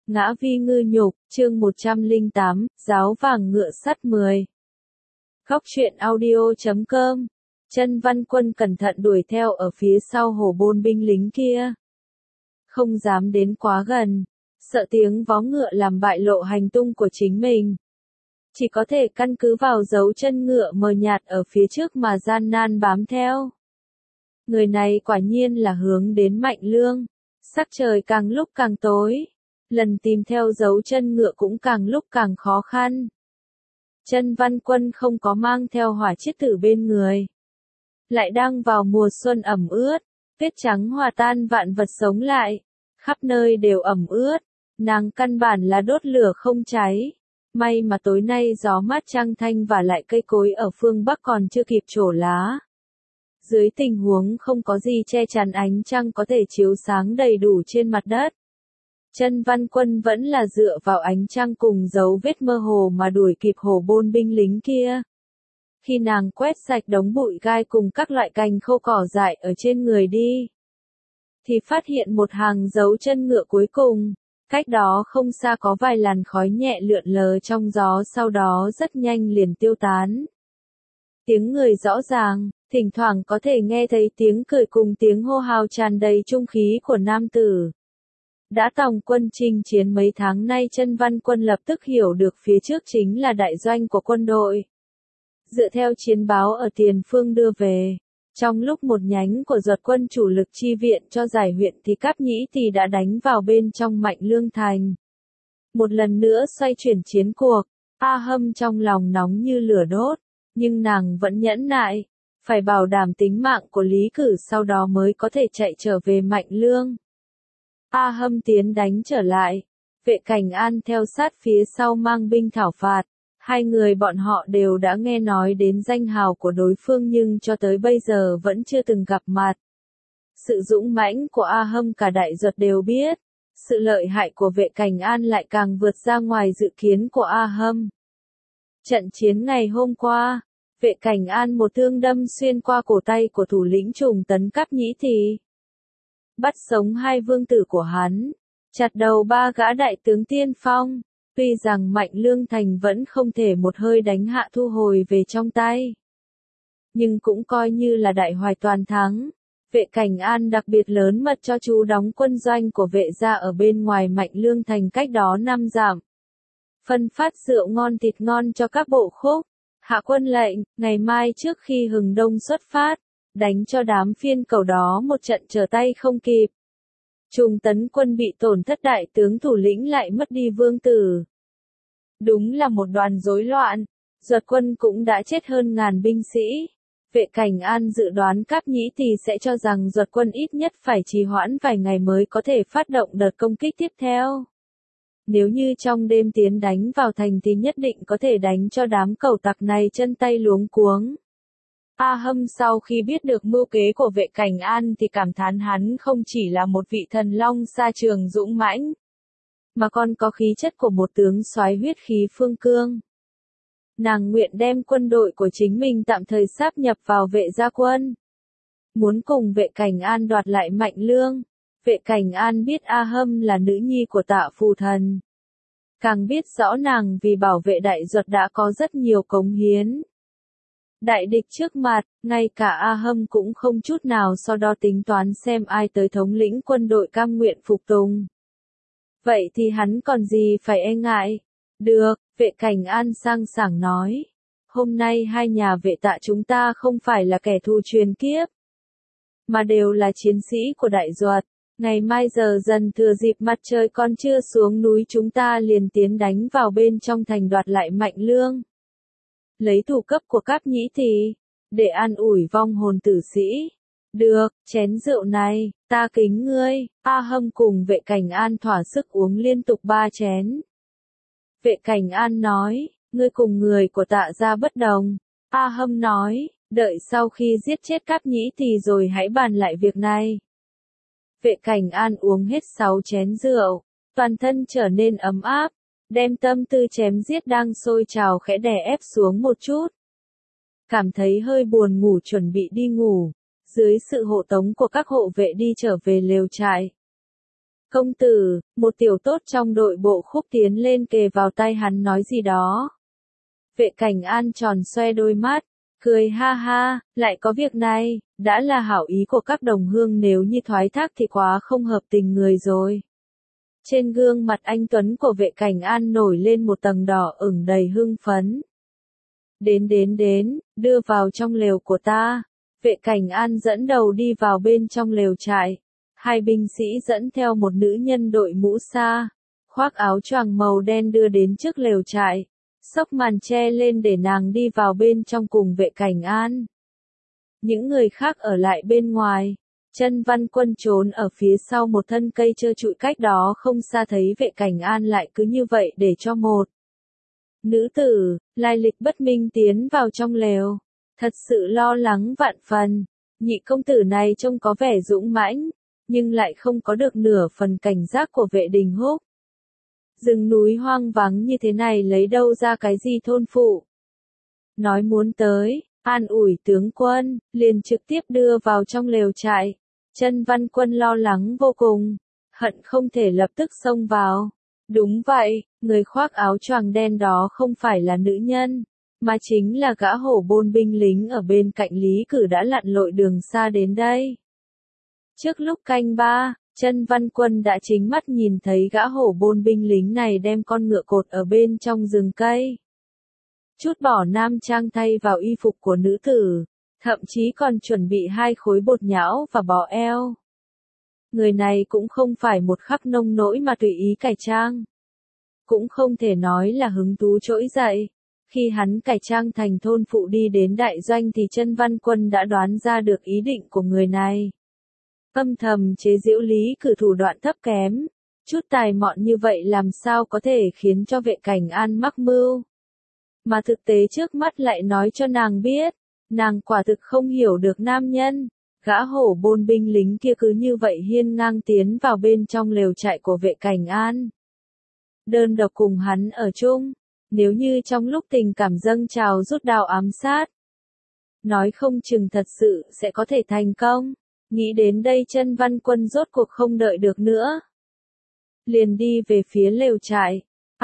Ngã vi ngư nhục, chương 108, giáo vàng ngựa sắt 10. Góc truyện audio.com. Chân Văn Quân cẩn thận đuổi theo ở phía sau hổ bôn binh lính kia. Không dám đến quá gần, sợ tiếng vó ngựa làm bại lộ hành tung của chính mình. Chỉ có thể căn cứ vào dấu chân ngựa mờ nhạt ở phía trước mà gian nan bám theo. Người này quả nhiên là hướng đến Mạnh Lương. Sắc trời càng lúc càng tối. Lần tìm theo dấu chân ngựa cũng càng lúc càng khó khăn. Chân Văn Quân không có mang theo hỏa chiết tử bên người. Lại đang vào mùa xuân ẩm ướt, tuyết trắng hòa tan vạn vật sống lại, khắp nơi đều ẩm ướt, nàng căn bản là đốt lửa không cháy. May mà tối nay gió mát trăng thanh và lại cây cối ở phương Bắc còn chưa kịp trổ lá. Dưới tình huống không có gì che chắn ánh trăng có thể chiếu sáng đầy đủ trên mặt đất. Chân Văn Quân vẫn là dựa vào ánh trăng cùng dấu vết mơ hồ mà đuổi kịp hổ bôn binh lính kia. Khi nàng quét sạch đống bụi gai cùng các loại cành khô cỏ dại ở trên người đi, thì phát hiện một hàng dấu chân ngựa cuối cùng. Cách đó không xa có vài làn khói nhẹ lượn lờ trong gió, sau đó rất nhanh liền tiêu tán. Tiếng người rõ ràng, thỉnh thoảng có thể nghe thấy tiếng cười cùng tiếng hô hào tràn đầy trung khí của nam tử. Đã tòng quân chinh chiến mấy tháng nay, Chân Văn Quân lập tức hiểu được phía trước chính là đại doanh của quân đội. Dựa theo chiến báo ở tiền phương đưa về, trong lúc một nhánh của Duật quân chủ lực chi viện cho giải huyện thì Cáp Nhĩ Tỳ đã đánh vào bên trong Mạnh Lương thành. Một lần nữa xoay chuyển chiến cuộc, A Hâm trong lòng nóng như lửa đốt, nhưng nàng vẫn nhẫn nại, phải bảo đảm tính mạng của Lý Cử sau đó mới có thể chạy trở về Mạnh Lương. A Hâm tiến đánh trở lại, Vệ Cảnh An theo sát phía sau mang binh thảo phạt. Hai người bọn họ đều đã nghe nói đến danh hào của đối phương nhưng cho tới bây giờ vẫn chưa từng gặp mặt. Sự dũng mãnh của A Hâm cả đại Duật đều biết, sự lợi hại của Vệ Cảnh An lại càng vượt ra ngoài dự kiến của A Hâm. Trận chiến ngày hôm qua, Vệ Cảnh An một thương đâm xuyên qua cổ tay của thủ lĩnh Trùng Tấn Cáp Nhĩ Tỳ, bắt sống hai vương tử của hắn, chặt đầu ba gã đại tướng tiên phong. Tuy rằng Mạnh Lương thành vẫn không thể một hơi đánh hạ thu hồi về trong tay, nhưng cũng coi như là đại hoài toàn thắng. Vệ Cảnh An đặc biệt lớn mật cho chú đóng quân doanh của vệ gia ở bên ngoài Mạnh Lương thành cách đó 5 dặm. Phân phát rượu ngon thịt ngon cho các bộ khúc. Hạ quân lệnh, ngày mai trước khi hừng đông xuất phát, đánh cho đám phiên cầu đó một trận trở tay không kịp. Trùng Tấn quân bị tổn thất, đại tướng thủ lĩnh lại mất đi vương tử. Đúng là một đoàn rối loạn, Duật quân cũng đã chết hơn ngàn binh sĩ. Vệ Cảnh An dự đoán Cáp Nhĩ Tỳ sẽ cho rằng Duật quân ít nhất phải trì hoãn vài ngày mới có thể phát động đợt công kích tiếp theo. Nếu như trong đêm tiến đánh vào thành thì nhất định có thể đánh cho đám cẩu tặc này chân tay luống cuống. A Hâm sau khi biết được mưu kế của Vệ Cảnh An thì cảm thán hắn không chỉ là một vị thần long sa trường dũng mãnh, mà còn có khí chất của một tướng soái huyết khí phương cương. Nàng nguyện đem quân đội của chính mình tạm thời sáp nhập vào Vệ gia quân, muốn cùng Vệ Cảnh An đoạt lại Mạnh Lương. Vệ Cảnh An biết A Hâm là nữ nhi của Tạ Phù Thần, càng biết rõ nàng vì bảo vệ đại Duật đã có rất nhiều cống hiến. Đại địch trước mặt, ngay cả A Hâm cũng không chút nào so đo tính toán xem ai tới thống lĩnh quân đội cam nguyện phục tùng. Vậy thì hắn còn gì phải e ngại? Được, Vệ Cảnh An sang sảng nói. Hôm nay hai nhà Vệ Tạ chúng ta không phải là kẻ thù truyền kiếp, mà đều là chiến sĩ của đại Duật. Ngày mai giờ dần thừa dịp mặt trời còn chưa xuống núi chúng ta liền tiến đánh vào bên trong thành đoạt lại Mạnh Lương. Lấy thủ cấp của Cáp Nhĩ Tỳ, để an ủi vong hồn tử sĩ. Được, chén rượu này, ta kính ngươi. A Hâm cùng Vệ Cảnh An thỏa sức uống liên tục 3 chén. Vệ Cảnh An nói, ngươi cùng người của Tạ gia bất đồng. A Hâm nói, đợi sau khi giết chết Cáp Nhĩ Tỳ rồi hãy bàn lại việc này. Vệ Cảnh An uống hết 6 chén rượu, toàn thân trở nên ấm áp, đem tâm tư chém giết đang sôi trào khẽ đè ép xuống một chút. Cảm thấy hơi buồn ngủ chuẩn bị đi ngủ, dưới sự hộ tống của các hộ vệ đi trở về lều trại. Công tử, một tiểu tốt trong đội bộ khúc tiến lên kề vào tay hắn nói gì đó. Vệ Cảnh An tròn xoe đôi mắt, cười ha ha, lại có việc này, đã là hảo ý của các đồng hương nếu như thoái thác thì quá không hợp tình người rồi. Trên gương mặt anh tuấn của Vệ Cảnh An nổi lên một tầng đỏ ửng đầy hưng phấn. Đến, đưa vào trong lều của ta. Vệ Cảnh An dẫn đầu đi vào bên trong lều trại. Hai binh sĩ dẫn theo một nữ nhân đội mũ sa, khoác áo choàng màu đen đưa đến trước lều trại, xốc màn che lên để nàng đi vào bên trong cùng Vệ Cảnh An. Những người khác ở lại bên ngoài. Chân Văn Quân trốn ở phía sau một thân cây trơ trụi cách đó không xa thấy Vệ Cảnh An lại cứ như vậy để cho một nữ tử, lai lịch bất minh tiến vào trong lều. Thật sự lo lắng vạn phần. Nhị công tử này trông có vẻ dũng mãnh, nhưng lại không có được nửa phần cảnh giác của Vệ Đình Húc. Rừng núi hoang vắng như thế này lấy đâu ra cái gì thôn phụ. Nói muốn tới, an ủi tướng quân, liền trực tiếp đưa vào trong lều trại. Chân Văn Quân lo lắng vô cùng, hận không thể lập tức xông vào. Đúng vậy, người khoác áo choàng đen đó không phải là nữ nhân, mà chính là gã hổ bôn binh lính ở bên cạnh Lý Cử đã lặn lội đường xa đến đây. Trước lúc canh ba, Chân Văn Quân đã chính mắt nhìn thấy gã hổ bôn binh lính này đem con ngựa cột ở bên trong rừng cây. Chút bỏ nam trang thay vào y phục của nữ tử, thậm chí còn chuẩn bị 2 khối bột nhão và bò eo. Người này cũng không phải một khắc nông nỗi mà tùy ý cải trang. Cũng không thể nói là hứng thú trỗi dậy. Khi hắn cải trang thành thôn phụ đi đến đại doanh thì Chân Văn Quân đã đoán ra được ý định của người này. Âm thầm chế giễu Lý Cử thủ đoạn thấp kém. Chút tài mọn như vậy làm sao có thể khiến cho Vệ Cảnh An mắc mưu. Mà thực tế trước mắt lại nói cho nàng biết, nàng quả thực không hiểu được nam nhân. Gã hổ bôn binh lính kia cứ như vậy hiên ngang tiến vào bên trong lều trại của Vệ Cảnh An. Đơn độc cùng hắn ở chung, nếu như trong lúc tình cảm dâng trào rút đao ám sát. Nói không chừng thật sự sẽ có thể thành công. Nghĩ đến đây Chân Văn Quân rốt cuộc không đợi được nữa. Liền đi về phía lều trại.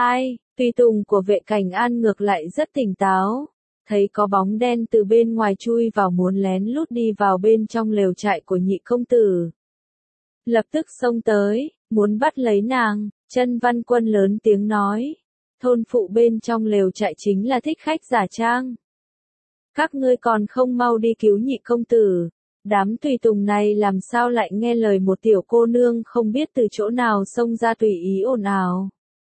Tùy tùng của Vệ Cảnh An ngược lại rất tỉnh táo. Thấy có bóng đen từ bên ngoài chui vào muốn lén lút đi vào bên trong lều trại của nhị công tử. Lập tức xông tới, muốn bắt lấy nàng, Chân Văn Quân lớn tiếng nói. Thôn phụ bên trong lều trại chính là thích khách giả trang. Các ngươi còn không mau đi cứu nhị công tử. Đám tùy tùng này làm sao lại nghe lời một tiểu cô nương không biết từ chỗ nào xông ra tùy ý ồn ào.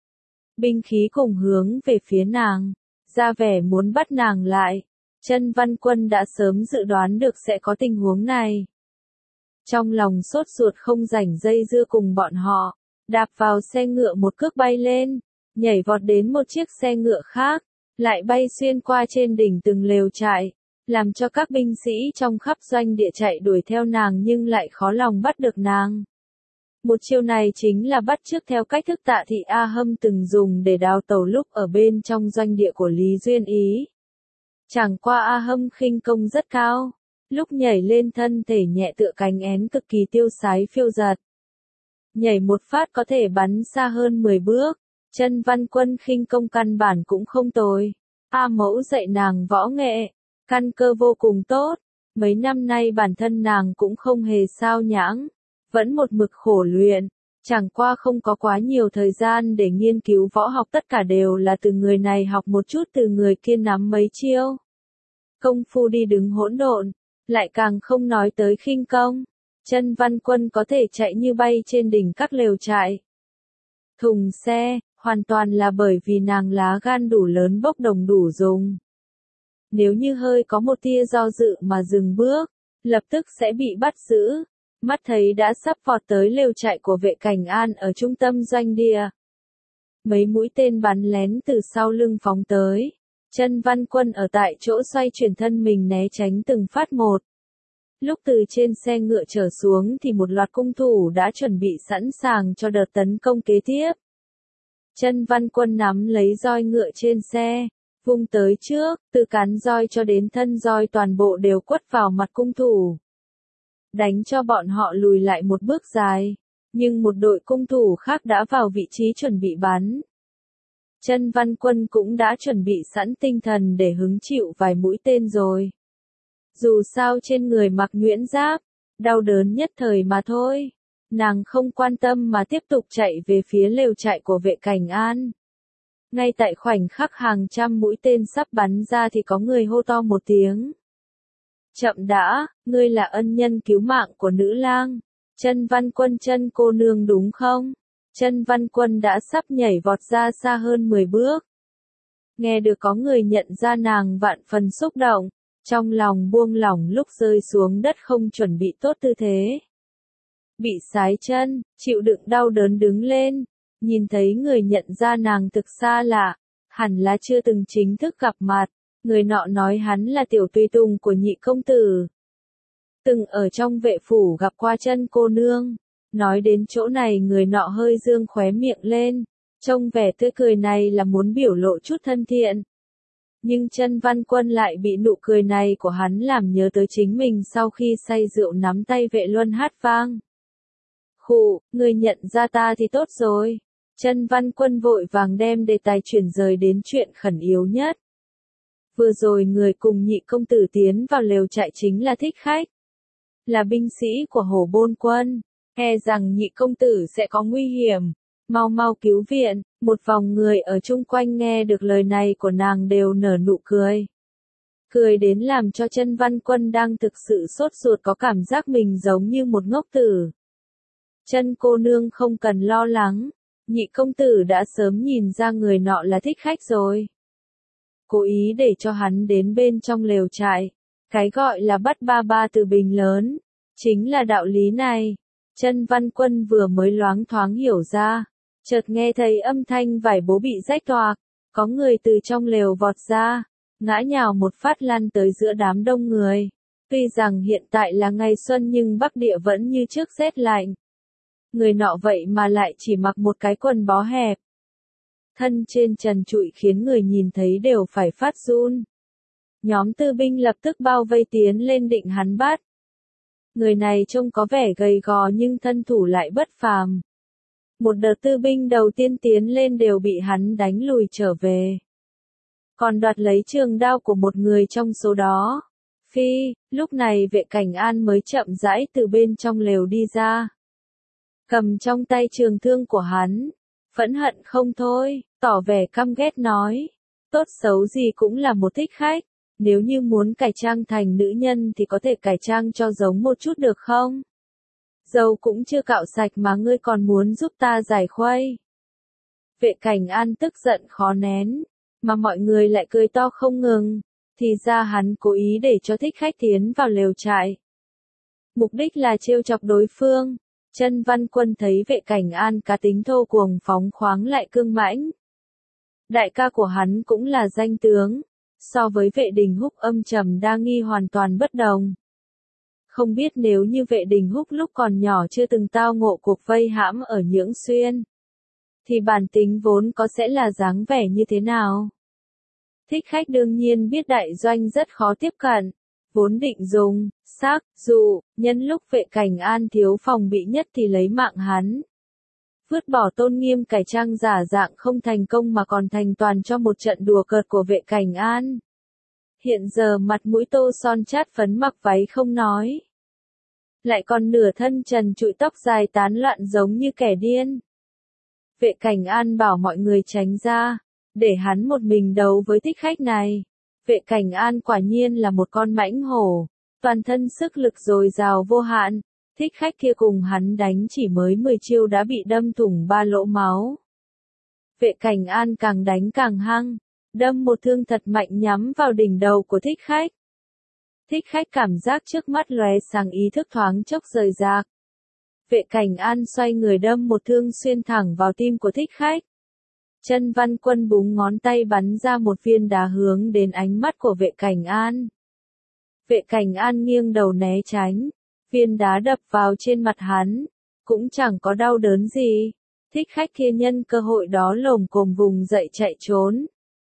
Binh khí cùng hướng về phía nàng, ra vẻ muốn bắt nàng lại. Chân Văn Quân đã sớm dự đoán được sẽ có tình huống này. Trong lòng sốt ruột không rảnh dây dưa cùng bọn họ, đạp vào xe ngựa một cước bay lên, nhảy vọt đến một chiếc xe ngựa khác, lại bay xuyên qua trên đỉnh từng lều trại, làm cho các binh sĩ trong khắp doanh địa chạy đuổi theo nàng nhưng lại khó lòng bắt được nàng. Một chiêu này chính là bắt chước theo cách thức Tạ Thị A Hâm từng dùng để đào tẩu lúc ở bên trong doanh địa của Lý Duyên Ý. Chẳng qua A Hâm khinh công rất cao, lúc nhảy lên thân thể nhẹ tựa cánh én cực kỳ tiêu sái phiêu dật. Nhảy một phát có thể bắn xa hơn 10 bước, Chân Văn Quân khinh công căn bản cũng không tồi. A mẫu dạy nàng võ nghệ, căn cơ vô cùng tốt, mấy năm nay bản thân nàng cũng không hề sao nhãng, vẫn một mực khổ luyện, chẳng qua không có quá nhiều thời gian để nghiên cứu võ học, tất cả đều là từ người này học một chút từ người kia nắm mấy chiêu. Công phu đi đứng hỗn độn, lại càng không nói tới khinh công. Chân Văn Quân có thể chạy như bay trên đỉnh các lều trại. Thùng xe, hoàn toàn là bởi vì nàng lá gan đủ lớn, bốc đồng đủ dùng. Nếu như hơi có một tia do dự mà dừng bước, lập tức sẽ bị bắt giữ. Mắt thấy đã sắp vọt tới lều trại của Vệ Cảnh An ở trung tâm doanh địa. Mấy mũi tên bắn lén từ sau lưng phóng tới. Chân Văn Quân ở tại chỗ xoay chuyển thân mình né tránh từng phát một. Lúc từ trên xe ngựa trở xuống thì một loạt cung thủ đã chuẩn bị sẵn sàng cho đợt tấn công kế tiếp. Chân Văn Quân nắm lấy roi ngựa trên xe, vung tới trước, từ cán roi cho đến thân roi toàn bộ đều quất vào mặt cung thủ. Đánh cho bọn họ lùi lại một bước dài. Nhưng một đội cung thủ khác đã vào vị trí chuẩn bị bắn. Chân Văn Quân cũng đã chuẩn bị sẵn tinh thần để hứng chịu vài mũi tên rồi. Dù sao trên người mặc nhuyễn giáp, đau đớn nhất thời mà thôi. Nàng không quan tâm mà tiếp tục chạy về phía lều trại của Vệ Cảnh An. Ngay tại khoảnh khắc hàng trăm mũi tên sắp bắn ra thì có người hô to một tiếng. Chậm đã, ngươi là ân nhân cứu mạng của nữ lang. Chân Văn Quân chân cô nương đúng không? Chân Văn Quân đã sắp nhảy vọt ra xa hơn 10 bước. Nghe được có người nhận ra nàng vạn phần xúc động, trong lòng buông lỏng lúc rơi xuống đất không chuẩn bị tốt tư thế. Bị sái chân, chịu đựng đau đớn đứng lên, nhìn thấy người nhận ra nàng thực xa lạ, hẳn là chưa từng chính thức gặp mặt, người nọ nói hắn là tiểu tùy tùng của nhị công tử. Từng ở trong vệ phủ gặp qua chân cô nương. Nói đến chỗ này người nọ hơi dương khóe miệng lên, trông vẻ tươi cười này là muốn biểu lộ chút thân thiện. Nhưng Chân Văn Quân lại bị nụ cười này của hắn làm nhớ tới chính mình sau khi say rượu nắm tay Vệ Luân hát vang. Khụ, người nhận ra ta thì tốt rồi. Chân Văn Quân vội vàng đem đề tài chuyển rời đến chuyện khẩn yếu nhất. Vừa rồi người cùng nhị công tử tiến vào lều trại chính là Thích Khách. Là binh sĩ của Hổ Bôn quân. E rằng nhị công tử sẽ có nguy hiểm, mau mau cứu viện. Một vòng người ở chung quanh nghe được lời này của nàng đều nở nụ cười. Cười đến làm cho Chân Văn Quân đang thực sự sốt ruột có cảm giác mình giống như một ngốc tử. Chân cô nương không cần lo lắng, nhị công tử đã sớm nhìn ra người nọ là Thích Khách rồi. Cố ý để cho hắn đến bên trong lều trại. Cái gọi là bắt ba ba từ bình lớn, chính là đạo lý này. Chân Văn Quân vừa mới loáng thoáng hiểu ra, chợt nghe thấy âm thanh vải bố bị rách toạc, có người từ trong lều vọt ra, ngã nhào một phát lăn tới giữa đám đông người. Tuy rằng hiện tại là ngày xuân nhưng Bắc Địa vẫn như trước rét lạnh. Người nọ vậy mà lại chỉ mặc một cái quần bó hẹp. Thân trên trần trụi khiến người nhìn thấy đều phải phát run. Nhóm tư binh lập tức bao vây tiến lên định hắn bắt. Người này trông có vẻ gầy gò nhưng thân thủ lại bất phàm. Một đợt tư binh đầu tiên tiến lên đều bị hắn đánh lùi trở về. Còn đoạt lấy trường đao của một người trong số đó. Phi, lúc này Vệ Cảnh An mới chậm rãi từ bên trong lều đi ra. Cầm trong tay trường thương của hắn. Phẫn hận không thôi, tỏ vẻ căm ghét nói. Tốt xấu gì cũng là một thích khách. Nếu như muốn cải trang thành nữ nhân thì có thể cải trang cho giống một chút được không? Dâu cũng chưa cạo sạch mà ngươi còn muốn giúp ta giải khuây. Vệ Cảnh An tức giận khó nén, mà mọi người lại cười to không ngừng. Thì ra hắn cố ý để cho thích khách tiến vào lều trại. Mục đích là trêu chọc đối phương. Chân Văn Quân thấy Vệ Cảnh An cá tính thô cuồng phóng khoáng lại cương mãnh. Đại ca của hắn cũng là danh tướng. So với Vệ Đình Húc âm trầm đa nghi hoàn toàn bất đồng. Không biết nếu như Vệ Đình Húc lúc còn nhỏ chưa từng tao ngộ cuộc vây hãm ở Nhưỡng Xuyên, thì bản tính vốn có sẽ là dáng vẻ như thế nào? Thích khách đương nhiên biết đại doanh rất khó tiếp cận, vốn định dùng, xác, dụ, nhân lúc Vệ Cảnh An thiếu phòng bị nhất thì lấy mạng hắn. Vứt bỏ tôn nghiêm cải trang giả dạng không thành công mà còn thành toàn cho một trận đùa cợt của Vệ Cảnh An. Hiện giờ mặt mũi tô son chát phấn mặc váy không nói. Lại còn nửa thân trần trụi tóc dài tán loạn giống như kẻ điên. Vệ Cảnh An bảo mọi người tránh ra, để hắn một mình đấu với thích khách này. Vệ Cảnh An quả nhiên là một con mãnh hổ, toàn thân sức lực dồi dào vô hạn. Thích khách kia cùng hắn đánh chỉ mới 10 chiêu đã bị đâm thủng 3 lỗ máu. Vệ Cảnh An càng đánh càng hăng, đâm một thương thật mạnh nhắm vào đỉnh đầu của thích khách. Thích khách cảm giác trước mắt lóe sáng ý thức thoáng chốc rời rạc. Vệ Cảnh An xoay người đâm một thương xuyên thẳng vào tim của thích khách. Chân Văn Quân búng ngón tay bắn ra một viên đá hướng đến ánh mắt của Vệ Cảnh An. Vệ Cảnh An nghiêng đầu né tránh. Viên đá đập vào trên mặt hắn, cũng chẳng có đau đớn gì. Thích khách kia nhân cơ hội đó lồm cồm vùng dậy chạy trốn.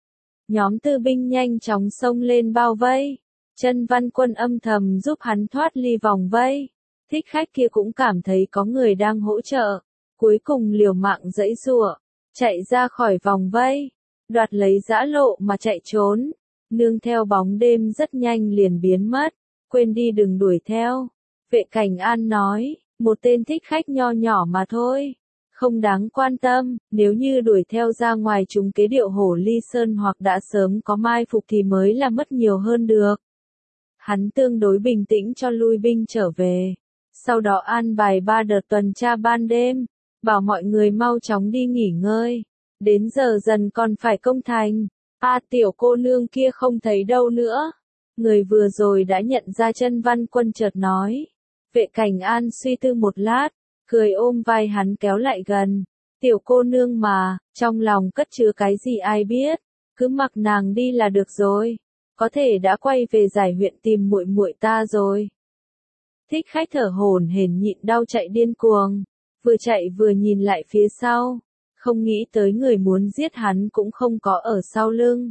Nhóm tư binh nhanh chóng xông lên bao vây. Chân Văn Quân âm thầm giúp hắn thoát ly vòng vây. Thích khách kia cũng cảm thấy có người đang hỗ trợ, cuối cùng liều mạng giãy giụa, chạy ra khỏi vòng vây, đoạt lấy giã lộ mà chạy trốn, nương theo bóng đêm rất nhanh liền biến mất, quên đi đừng đuổi theo. Vệ Cảnh An nói, một tên thích khách nho nhỏ mà thôi, không đáng quan tâm, nếu như đuổi theo ra ngoài chúng kế điệu hổ ly sơn hoặc đã sớm có mai phục thì mới là mất nhiều hơn được. Hắn tương đối bình tĩnh cho lui binh trở về, sau đó an bài 3 đợt tuần tra ban đêm, bảo mọi người mau chóng đi nghỉ ngơi, đến giờ dần còn phải công thành. Tiểu cô nương kia không thấy đâu nữa. Người vừa rồi đã nhận ra Chân Văn Quân chợt nói. Vệ Cảnh An suy tư một lát, cười ôm vai hắn kéo lại gần. Tiểu cô nương mà, trong lòng cất chứa cái gì ai biết, cứ mặc nàng đi là được rồi. Có thể đã quay về giải huyện tìm muội muội ta rồi. Thích khách thở hổn hển nhịn đau chạy điên cuồng, vừa chạy vừa nhìn lại phía sau, không nghĩ tới người muốn giết hắn cũng không có ở sau lưng,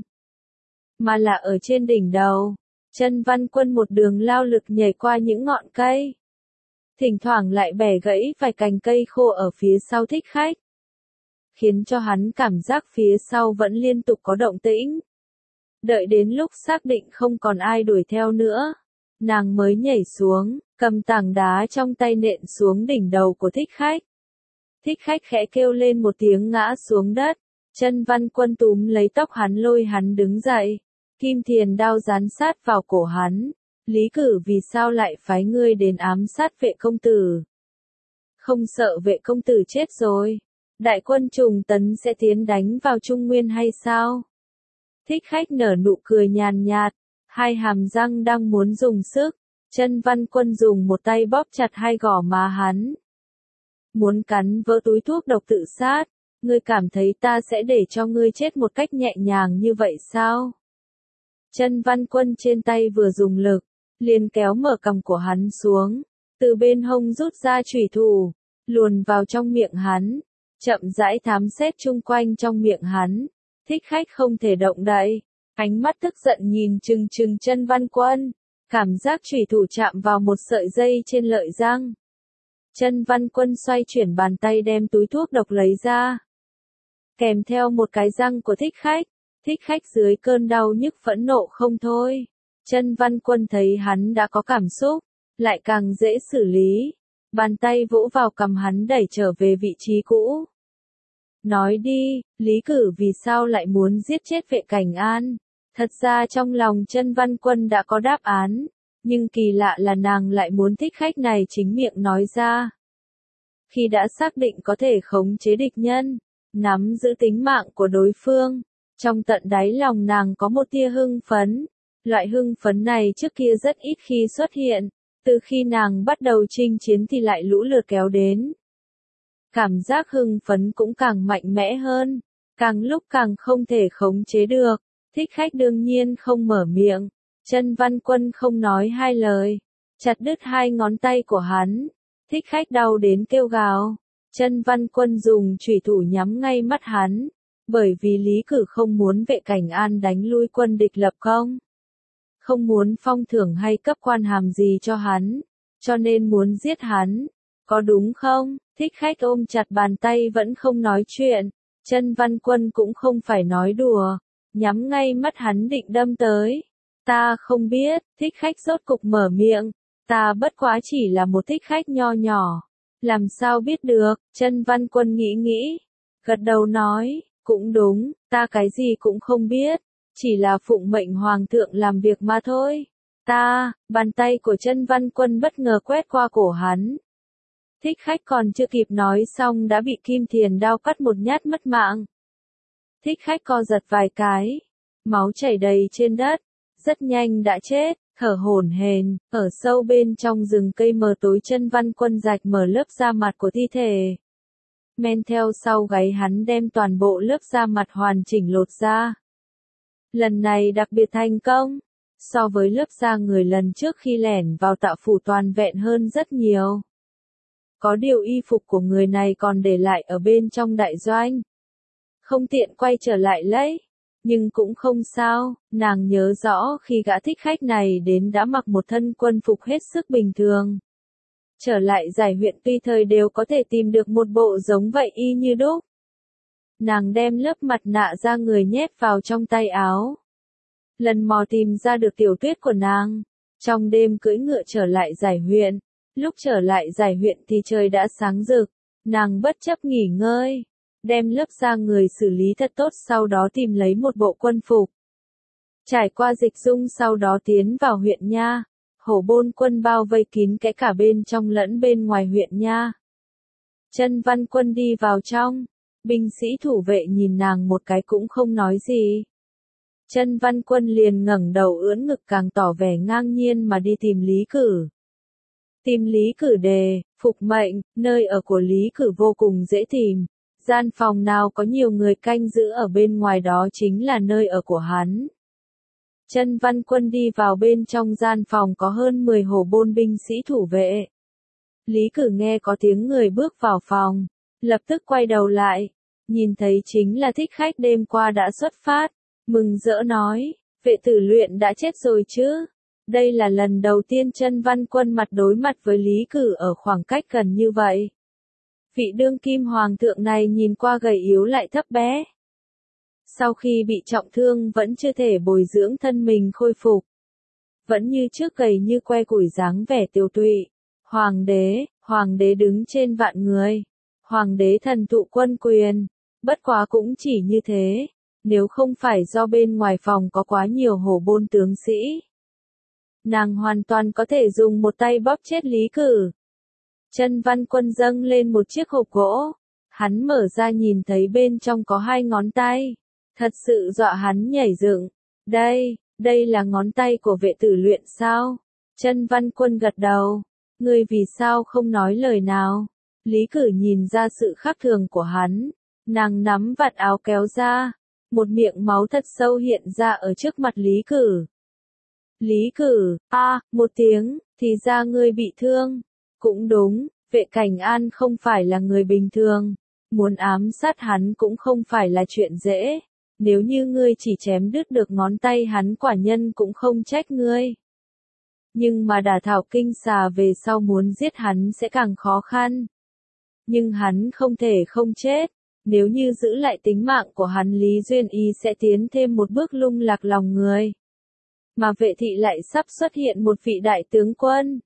mà là ở trên đỉnh đầu. Chân Văn Quân một đường lao lực nhảy qua những ngọn cây, thỉnh thoảng lại bẻ gãy vài cành cây khô ở phía sau thích khách, khiến cho hắn cảm giác phía sau vẫn liên tục có động tĩnh. Đợi đến lúc xác định không còn ai đuổi theo nữa, nàng mới nhảy xuống, cầm tảng đá trong tay nện xuống đỉnh đầu của thích khách. Thích khách khẽ kêu lên một tiếng ngã xuống đất, Chân Văn Quân túm lấy tóc hắn lôi hắn đứng dậy, kim thiền đao dán sát vào cổ hắn. Lý Cử vì sao lại phái ngươi đến ám sát vệ công tử? Không sợ vệ công tử chết rồi, đại quân Trùng Tấn sẽ tiến đánh vào Trung Nguyên hay sao? Thích khách nở nụ cười nhàn nhạt, hai hàm răng đang muốn dùng sức, Chân Văn Quân dùng một tay bóp chặt hai gò má hắn. Muốn cắn vỡ túi thuốc độc tự sát, ngươi cảm thấy ta sẽ để cho ngươi chết một cách nhẹ nhàng như vậy sao? Chân Văn Quân trên tay vừa dùng lực, liền kéo mở cằm của hắn xuống, từ bên hông rút ra chủy thủ, luồn vào trong miệng hắn, chậm rãi thám xét chung quanh trong miệng hắn. Thích khách không thể động đậy, ánh mắt tức giận nhìn chừng chừng Chân Văn Quân, cảm giác chủy thủ chạm vào một sợi dây trên lợi răng. Chân Văn Quân xoay chuyển bàn tay đem túi thuốc độc lấy ra, kèm theo một cái răng của thích khách dưới cơn đau nhức phẫn nộ không thôi. Chân Văn Quân thấy hắn đã có cảm xúc, lại càng dễ xử lý, bàn tay vỗ vào cằm hắn đẩy trở về vị trí cũ. Nói đi, Lý Cử vì sao lại muốn giết chết Vệ Cảnh An? Thật ra trong lòng Chân Văn Quân đã có đáp án, nhưng kỳ lạ là nàng lại muốn thích khách này chính miệng nói ra. Khi đã xác định có thể khống chế địch nhân, nắm giữ tính mạng của đối phương, trong tận đáy lòng nàng có một tia hưng phấn. Loại hưng phấn này trước kia rất ít khi xuất hiện, từ khi nàng bắt đầu chinh chiến thì lại lũ lượt kéo đến. Cảm giác hưng phấn cũng càng mạnh mẽ hơn, càng lúc càng không thể khống chế được. Thích khách đương nhiên không mở miệng, Chân Văn Quân không nói hai lời, chặt đứt hai ngón tay của hắn. Thích khách đau đến kêu gào, Chân Văn Quân dùng chủy thủ nhắm ngay mắt hắn, bởi vì Lý Cử không muốn Vệ Cảnh An đánh lui quân địch lập công, không muốn phong thưởng hay cấp quan hàm gì cho hắn, cho nên muốn giết hắn, có đúng không? Thích khách ôm chặt bàn tay vẫn không nói chuyện, Chân Văn Quân cũng không phải nói đùa, nhắm ngay mắt hắn định đâm tới. Ta không biết, thích khách rốt cục mở miệng, ta bất quá chỉ là một thích khách nho nhỏ, làm sao biết được? Chân Văn Quân nghĩ nghĩ, gật đầu nói, cũng đúng, ta cái gì cũng không biết, chỉ là phụng mệnh hoàng thượng làm việc mà thôi. Bàn tay của Chân Văn Quân bất ngờ quét qua cổ hắn. Thích khách còn chưa kịp nói xong đã bị kim thiền đao cắt một nhát mất mạng. Thích khách co giật vài cái, máu chảy đầy trên đất, rất nhanh đã chết, thở hổn hển. Ở sâu bên trong rừng cây mờ tối Chân Văn Quân rạch mở lớp da mặt của thi thể. Men theo sau gáy hắn đem toàn bộ lớp da mặt hoàn chỉnh lột ra. Lần này đặc biệt thành công, so với lớp da người lần trước khi lẻn vào Tạo Phủ toàn vẹn hơn rất nhiều. Có điều y phục của người này còn để lại ở bên trong đại doanh. Không tiện quay trở lại lấy, nhưng cũng không sao, nàng nhớ rõ khi gã thích khách này đến đã mặc một thân quân phục hết sức bình thường. Trở lại giải huyện tùy thời đều có thể tìm được một bộ giống vậy y như đúc. Nàng đem lớp mặt nạ ra người nhét vào trong tay áo. Lần mò tìm ra được tiểu tuyết của nàng. Trong đêm cưỡi ngựa trở lại giải huyện. Lúc trở lại giải huyện thì trời đã sáng rực. Nàng bất chấp nghỉ ngơi. Đem lớp da người xử lý thật tốt, sau đó tìm lấy một bộ quân phục. Trải qua dịch dung, sau đó tiến vào huyện nha. Hổ Bôn quân bao vây kín kẽ cả bên trong lẫn bên ngoài huyện nha. Chân Văn Quân đi vào trong. Binh sĩ thủ vệ nhìn nàng một cái cũng không nói gì. Chân Văn Quân liền ngẩng đầu ưỡn ngực, càng tỏ vẻ ngang nhiên mà đi tìm Lý Cử. Tìm Lý Cử đề, phục mệnh, nơi ở của Lý Cử vô cùng dễ tìm. Gian phòng nào có nhiều người canh giữ ở bên ngoài đó chính là nơi ở của hắn. Chân Văn Quân đi vào bên trong gian phòng, có hơn 10 Hổ Bôn binh sĩ thủ vệ. Lý Cử nghe có tiếng người bước vào phòng, lập tức quay đầu lại, nhìn thấy chính là thích khách đêm qua đã xuất phát, mừng rỡ nói, vệ tử luyện đã chết rồi chứ. Đây là lần đầu tiên Chân Văn Quân mặt đối mặt với Lý Cử ở khoảng cách gần như vậy. Vị đương kim hoàng thượng này nhìn qua gầy yếu lại thấp bé. Sau khi bị trọng thương vẫn chưa thể bồi dưỡng thân mình khôi phục. Vẫn như trước gầy như que củi, dáng vẻ tiều tụy. Hoàng đế đứng trên vạn người. Hoàng đế thần thụ quân quyền. Bất quá cũng chỉ như thế. Nếu không phải do bên ngoài phòng có quá nhiều Hổ Bôn tướng sĩ, nàng hoàn toàn có thể dùng một tay bóp chết Lý Cử. Chân Văn Quân dâng lên một chiếc hộp gỗ. Hắn mở ra nhìn thấy bên trong có 2 ngón tay. Thật sự dọa hắn nhảy dựng. Đây là ngón tay của vệ tử luyện sao? Chân Văn Quân gật đầu. Ngươi vì sao không nói lời nào? Lý Cử nhìn ra sự khác thường của hắn. Nàng nắm vạt áo kéo ra. Một miệng máu thật sâu hiện ra ở trước mặt Lý Cử. Lý Cử, một tiếng, thì ra ngươi bị thương. Cũng đúng, vệ Cảnh An không phải là người bình thường. Muốn ám sát hắn cũng không phải là chuyện dễ. Nếu như ngươi chỉ chém đứt được ngón tay hắn, quả nhân cũng không trách ngươi. Nhưng mà đả thảo kinh xà về sau muốn giết hắn sẽ càng khó khăn. Nhưng hắn không thể không chết. Nếu như giữ lại tính mạng của hắn, Lý Duyên Ý sẽ tiến thêm một bước, lung lạc lòng người. Mà vệ thị lại sắp xuất hiện một vị đại tướng quân.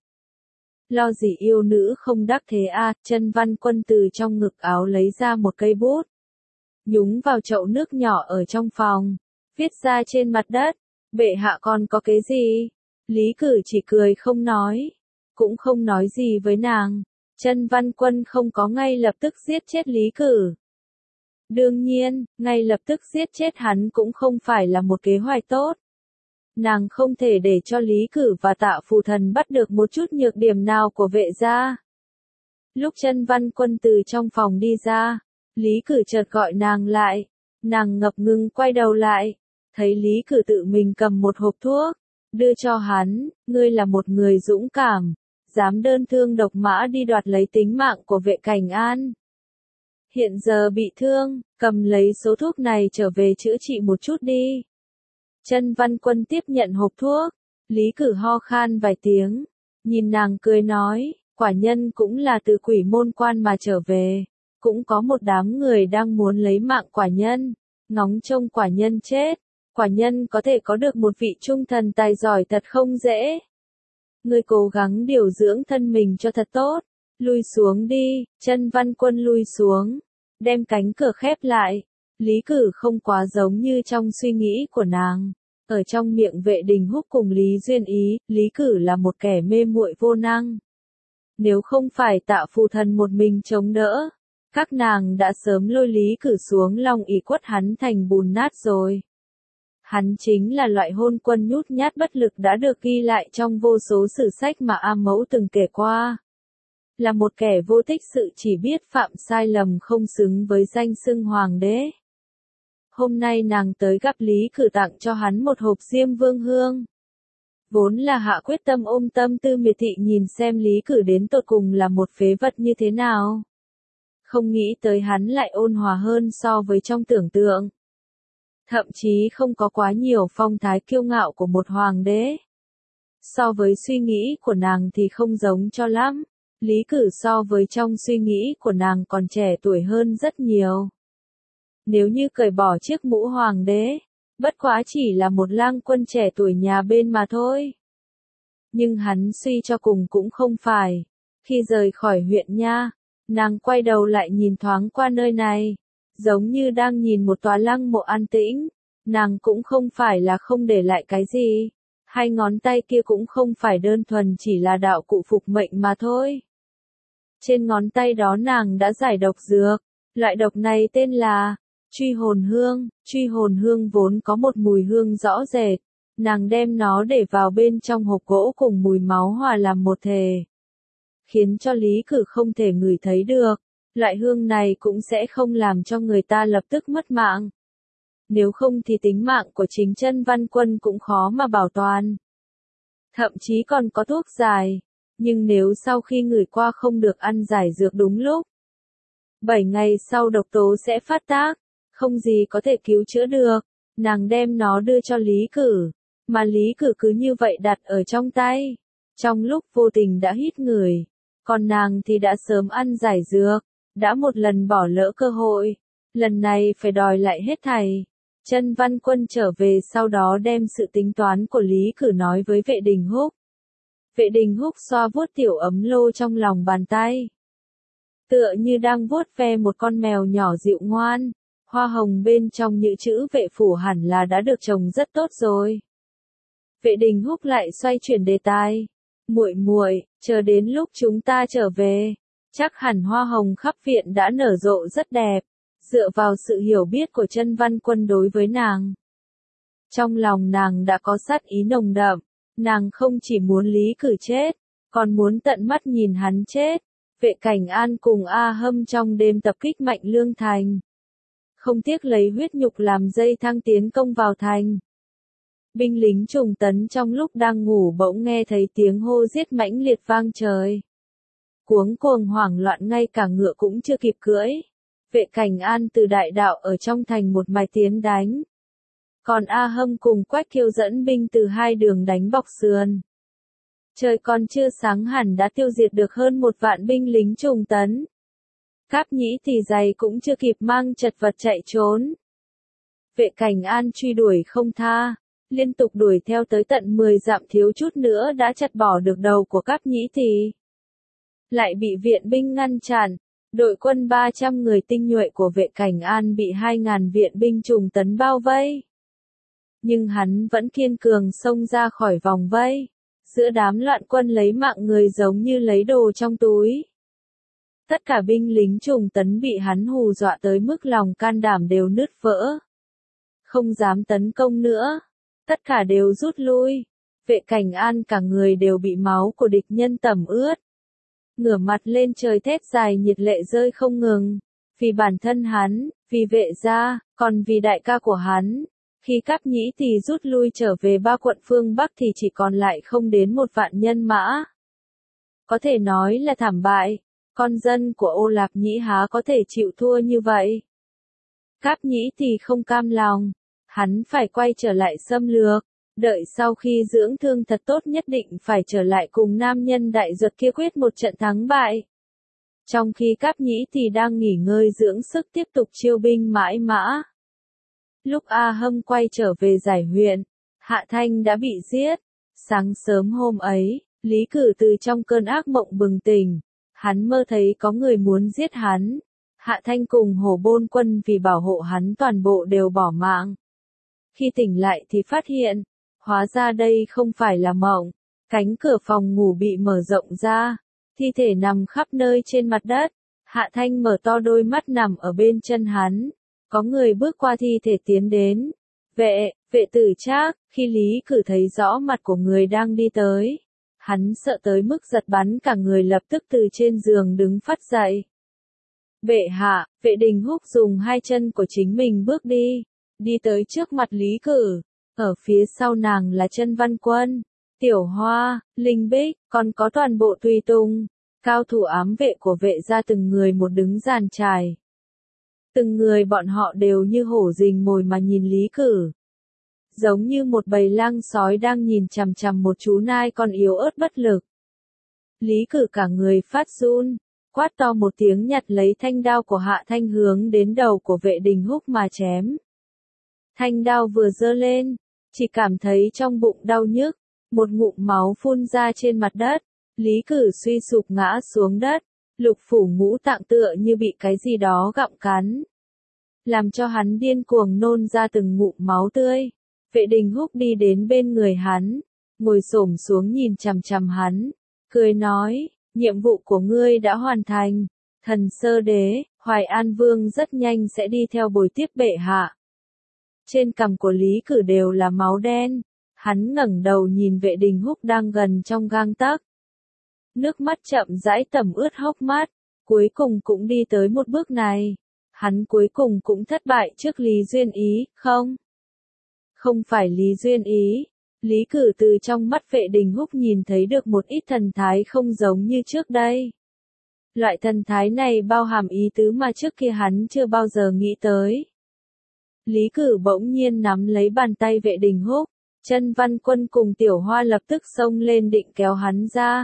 Lo gì yêu nữ không đắc thế a? Chân Văn Quân từ trong ngực áo lấy ra một cây bút. Nhúng vào chậu nước nhỏ ở trong phòng. Viết ra trên mặt đất. Bệ hạ còn có cái gì? Lý Cử chỉ cười không nói. Cũng không nói gì với nàng. Chân Văn Quân không có ngay lập tức giết chết Lý Cử. Đương nhiên, ngay lập tức giết chết hắn cũng không phải là một kế hoạch tốt. Nàng không thể để cho Lý Cử và Tạ Phù Thần bắt được một chút nhược điểm nào của vệ gia. Lúc Chân Văn Quân từ trong phòng đi ra, Lý Cử chợt gọi nàng lại. Nàng ngập ngừng quay đầu lại, thấy Lý Cử tự mình cầm một hộp thuốc, đưa cho hắn. Ngươi là một người dũng cảm, dám đơn thương độc mã đi đoạt lấy tính mạng của vệ Cảnh An. Hiện giờ bị thương, cầm lấy số thuốc này trở về chữa trị một chút đi. Chân Văn Quân tiếp nhận hộp thuốc. Lý Cử ho khan vài tiếng, nhìn nàng cười nói, quả nhân cũng là từ Quỷ Môn Quan mà trở về. Cũng có một đám người đang muốn lấy mạng quả nhân, ngóng trông quả nhân chết. Quả nhân có thể có được một vị trung thần tài giỏi thật không dễ. Ngươi cố gắng điều dưỡng thân mình cho thật tốt. Lui xuống đi. Chân Văn Quân lui xuống, đem cánh cửa khép lại. Lý Cử không quá giống như trong suy nghĩ của nàng. Ở trong miệng Vệ Đình Húc cùng Lý Duyên Ý, Lý Cử là một kẻ mê muội vô năng. Nếu không phải Tạ Phù Thần một mình chống đỡ, các nàng đã sớm lôi Lý Cử xuống Long ỷ quất hắn thành bùn nát rồi. Hắn chính là loại hôn quân nhút nhát bất lực đã được ghi lại trong vô số sử sách mà A Mẫu từng kể qua. Là một kẻ vô tích sự, chỉ biết phạm sai lầm, không xứng với danh xưng hoàng đế. Hôm nay nàng tới gặp Lý Cử tặng cho hắn một hộp Diêm Vương hương. Vốn là hạ quyết tâm ôm tâm tư miệt thị nhìn xem Lý Cử đến tột cùng là một phế vật như thế nào. Không nghĩ tới hắn lại ôn hòa hơn so với trong tưởng tượng. Thậm chí không có quá nhiều phong thái kiêu ngạo của một hoàng đế. So với suy nghĩ của nàng thì không giống cho lắm. Lý Cử so với trong suy nghĩ của nàng còn trẻ tuổi hơn rất nhiều. Nếu như cởi bỏ chiếc mũ hoàng đế, bất quá chỉ là một lang quân trẻ tuổi nhà bên mà thôi. Nhưng hắn suy cho cùng cũng không phải. Khi rời khỏi huyện nha, nàng quay đầu lại nhìn thoáng qua nơi này, giống như đang nhìn một tòa lăng mộ an tĩnh. Nàng cũng không phải là không để lại cái gì. Hai ngón tay kia cũng không phải đơn thuần chỉ là đạo cụ phục mệnh mà thôi. Trên ngón tay đó nàng đã giải độc dược. Loại độc này tên là truy hồn hương. Truy hồn hương vốn có một mùi hương rõ rệt. Nàng đem nó để vào bên trong hộp gỗ cùng mùi máu hòa làm một thể, khiến cho Lý Cử không thể ngửi thấy được. Loại hương này cũng sẽ không làm cho người ta lập tức mất mạng. Nếu không thì tính mạng của chính Chân Văn Quân cũng khó mà bảo toàn. Thậm chí còn có thuốc giải. Nhưng nếu sau khi ngửi qua không được ăn giải dược đúng lúc, 7 ngày sau độc tố sẽ phát tác, không gì có thể cứu chữa được. Nàng đem nó đưa cho Lý Cử, mà Lý Cử cứ như vậy đặt ở trong tay. Trong lúc vô tình đã hít ngửi, còn nàng thì đã sớm ăn giải dược, đã một lần bỏ lỡ cơ hội, lần này phải đòi lại hết thảy. Chân Văn Quân trở về sau đó đem sự tính toán của Lý Cử nói với Vệ Đình Húc. Vệ Đình Húc xoa vuốt tiểu ấm lô trong lòng bàn tay, tựa như đang vuốt ve một con mèo nhỏ dịu ngoan. Hoa hồng bên trong những chữ Vệ phủ hẳn là đã được trồng rất tốt rồi. Vệ Đình Húc lại xoay chuyển đề tài. Muội muội, chờ đến lúc chúng ta trở về, chắc hẳn hoa hồng khắp viện đã nở rộ rất đẹp. Dựa vào sự hiểu biết của Chân Văn Quân đối với nàng, trong lòng nàng đã có sát ý nồng đậm. Nàng không chỉ muốn Lý Cử chết, còn muốn tận mắt nhìn hắn chết. Vệ Cảnh An cùng A Hâm trong đêm tập kích Mạnh Lương Thành, không tiếc lấy huyết nhục làm dây thăng tiến công vào thành. Binh lính Trùng Tấn trong lúc đang ngủ bỗng nghe thấy tiếng hô giết mãnh liệt vang trời. Cuống cuồng hoảng loạn ngay cả ngựa cũng chưa kịp cưỡi. Vệ Cảnh An từ đại đạo ở trong thành một mạch tiến đánh. Còn A Hâm cùng Quách Kiêu dẫn binh từ hai đường đánh bọc sườn. Trời còn chưa sáng hẳn đã tiêu diệt được hơn 1 vạn binh lính Trùng Tấn. Cáp Nhĩ thì giày cũng chưa kịp mang chật vật chạy trốn. Vệ Cảnh An truy đuổi không tha, liên tục đuổi theo tới tận 10 dặm, thiếu chút nữa đã chặt bỏ được đầu của Cáp Nhĩ thì lại bị viện binh ngăn chặn. Đội quân 300 người tinh nhuệ của Vệ Cảnh An bị 2.000 viện binh Trùng Tấn bao vây. Nhưng hắn vẫn kiên cường xông ra khỏi vòng vây. Giữa đám loạn quân lấy mạng người giống như lấy đồ trong túi. Tất cả binh lính Trùng Tấn bị hắn hù dọa tới mức lòng can đảm đều nứt vỡ. Không dám tấn công nữa. Tất cả đều rút lui. Vệ Cảnh An cả người đều bị máu của địch nhân tẩm ướt. Ngửa mặt lên trời thét dài nhiệt lệ rơi không ngừng. Vì bản thân hắn, vì Vệ gia, còn vì đại ca của hắn. Khi Cáp Nhĩ thì rút lui trở về 3 quận phương Bắc thì chỉ còn lại không đến 1 vạn nhân mã. Có thể nói là thảm bại. Con dân của Ô Lạp Nhĩ há có thể chịu thua như vậy. Cáp Nhĩ thì không cam lòng. Hắn phải quay trở lại xâm lược. Đợi sau khi dưỡng thương thật tốt nhất định phải trở lại cùng nam nhân đại duật kia quyết một trận thắng bại. Trong khi Cáp Nhĩ thì đang nghỉ ngơi dưỡng sức tiếp tục chiêu binh mãi mã. Lúc A Hâm quay trở về giải huyện, Hạ Thanh đã bị giết. Sáng sớm hôm ấy, Lý Cử từ trong cơn ác mộng bừng tỉnh. Hắn mơ thấy có người muốn giết hắn. Hạ Thanh cùng Hổ Bôn Quân vì bảo hộ hắn toàn bộ đều bỏ mạng. Khi tỉnh lại thì phát hiện, hóa ra đây không phải là mộng. Cánh cửa phòng ngủ bị mở rộng ra, thi thể nằm khắp nơi trên mặt đất. Hạ Thanh mở to đôi mắt nằm ở bên chân hắn. Có người bước qua thi thể tiến đến. Vệ Tử Trác, khi Lý Cử thấy rõ mặt của người đang đi tới, hắn sợ tới mức giật bắn cả người, lập tức từ trên giường đứng phắt dậy. Bệ hạ, Vệ Đình Húc dùng 2 chân của chính mình bước đi tới trước mặt Lý Cử. Ở phía sau nàng là Chân Văn Quân, Tiểu Hoa, Linh Bích, còn có toàn bộ tùy tùng, cao thủ ám vệ của Vệ gia từng người một đứng dàn trải. Từng người bọn họ đều như hổ rình mồi mà nhìn Lý Cử. Giống như một bầy lang sói đang nhìn chằm chằm một chú nai con yếu ớt bất lực. Lý Cử cả người phát run, quát to một tiếng nhặt lấy thanh đao của Hạ Thanh hướng đến đầu của Vệ Đình Húc mà chém. Thanh đao vừa giơ lên, chỉ cảm thấy trong bụng đau nhức, một ngụm máu phun ra trên mặt đất, Lý Cử suy sụp ngã xuống đất, lục phủ ngũ tạng tựa như bị cái gì đó gặm cắn, làm cho hắn điên cuồng nôn ra từng ngụm máu tươi. Vệ Đình Húc đi đến bên người hắn, ngồi xổm xuống nhìn chằm chằm hắn, cười nói, nhiệm vụ của ngươi đã hoàn thành, Thần Sơ Đế, Hoài An Vương rất nhanh sẽ đi theo bồi tiếp bệ hạ. Trên cằm của Lý Cử đều là máu đen, hắn ngẩng đầu nhìn Vệ Đình Húc đang gần trong gang tấc. Nước mắt chậm rãi tẩm ướt hốc mắt, cuối cùng cũng đi tới một bước này. Hắn cuối cùng cũng thất bại trước Lý Duyên Ý, không? Không phải Lý Duyên Ý. Lý Cử từ trong mắt Vệ Đình Húc nhìn thấy được một ít thần thái không giống như trước đây. Loại thần thái này bao hàm ý tứ mà trước kia hắn chưa bao giờ nghĩ tới. Lý Cử bỗng nhiên nắm lấy bàn tay Vệ Đình Húc, Chân Văn Quân cùng Tiểu Hoa lập tức xông lên định kéo hắn ra.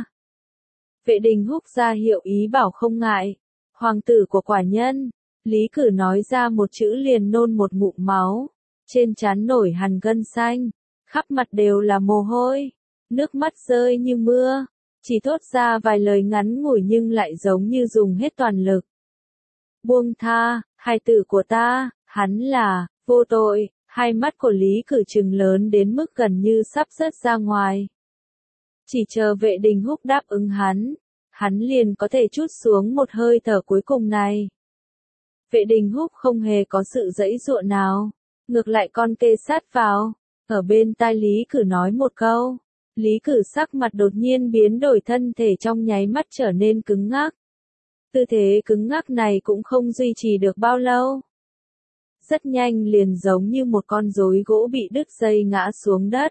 Vệ Đình Húc ra hiệu ý bảo không ngại. Hoàng tử của quả nhân, Lý Cử nói ra một chữ liền nôn một ngụm máu, trên trán nổi hằn gân xanh, khắp mặt đều là mồ hôi, nước mắt rơi như mưa, chỉ thốt ra vài lời ngắn ngủi nhưng lại giống như dùng hết toàn lực. Buông tha, hài tử của ta, hắn là vô tội. Hai mắt của Lý Cử trừng lớn đến mức gần như sắp rớt ra ngoài. Chỉ chờ Vệ Đình Húc đáp ứng hắn liền có thể trút xuống một hơi thở cuối cùng này. Vệ Đình Húc không hề có sự giãy giụa nào, ngược lại con kê sát vào, ở bên tai Lý Cử nói một câu. Lý Cử sắc mặt đột nhiên biến đổi, thân thể trong nháy mắt trở nên cứng ngắc. Tư thế cứng ngắc này cũng không duy trì được bao lâu. Rất nhanh liền giống như một con rối gỗ bị đứt dây ngã xuống đất.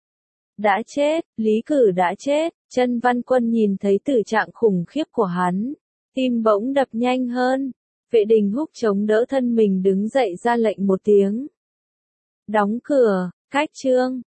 Đã chết, Lý Cử đã chết. Chân Văn Quân nhìn thấy tử trạng khủng khiếp của hắn, tim bỗng đập nhanh hơn. Vệ Đình Húc chống đỡ thân mình đứng dậy ra lệnh một tiếng. Đóng cửa, cách chương.